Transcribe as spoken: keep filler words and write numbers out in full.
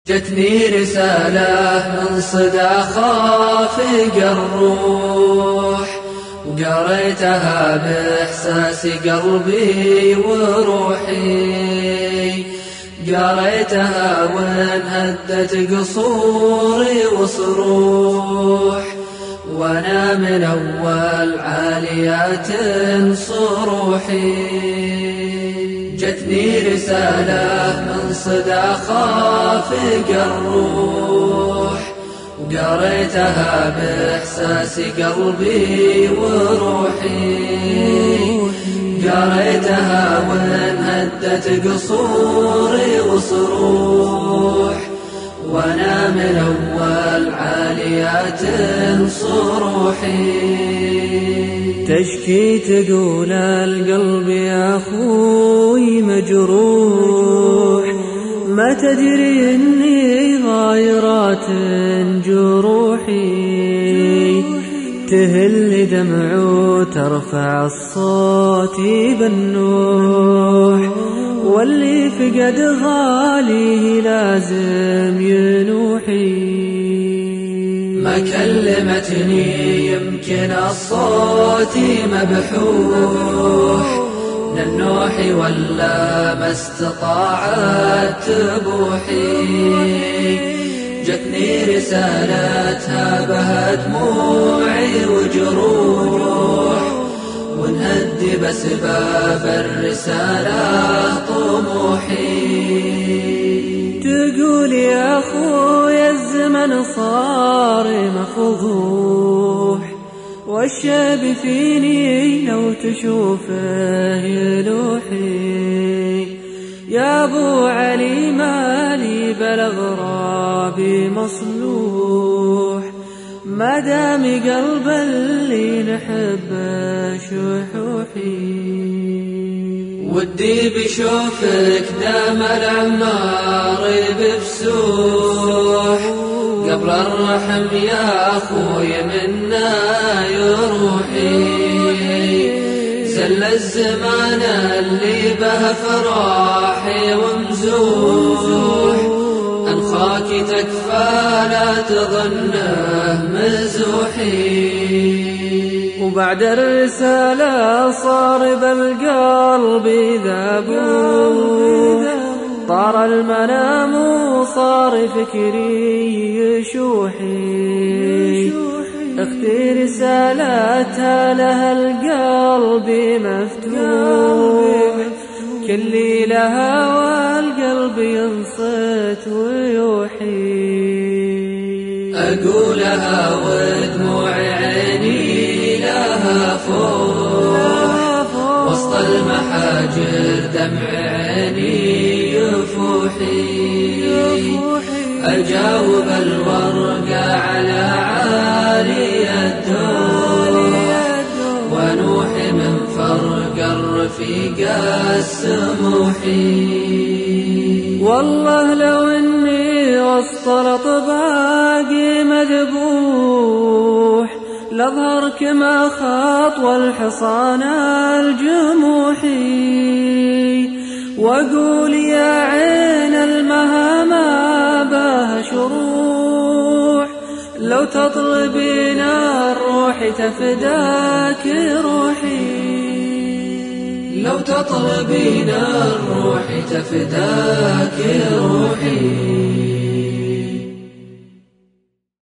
جتني رسالة من صدى خافق الروح، وقريتها بإحساس قلبي وروحي، قريتها وانهدت قصوري وصروح، وانا من اول عاليات صروحي. جتني رسالة من صدى خافق الروح، وقريتها بإحساس قلبي وروحي، قريتها وانهدت قصوري وصروح، وانا من اول عاليات صروحي. تشكي تقول القلب يا اخوي مجروح، ما تدري اني غايرات جروحي، تهل دمع وترفع الصوت بالنوح، واللي فقد غاليه لازم ينوحي. ما كلمتني يمكن الصوت مبحوح، من النوح ولا ما استطاعت تبوحي. جتني رسالتها بها دموعي وجروح، ونهدي بسباب الرسالة طموحي. تقول يا أخويا الزمن صار مفضوح، والشاب فيني لو تشوفه يلوحي. يا أبو علي مالي بالأغراب مصلوح، ما دام قلب اللي نحبه شحوحي. ودي بشوفك دام العمار بفسوح، قبل الرحم يا أخوي منا يروحي. زل الزمان اللي به فراحي ومزوح، أنخاك تكفى لا تظنه مزوحي. وبعد الرسالة صار بالقلب ذابوح، طار المنام وصار فكري يشوحي. اختي رسالتها لها القلب مفتوح، كلي لها والقلب ينصت ويوحي. أقولها ودموع عيني لها فوح، وسط المحاجر دمع عيني يفوحي. أجاوب الورقة على عالي الدور، ونوحي من فرق الرفيق السموحي. والله لو اني وسط الاطباق مذبوح، لاظهر كما خطوى الحصان الجموحي، واقول يا عين المهامة بها شروح، لو تطلبين الروح تفداك روحي. لو تطلبين الروح تفداك روحي.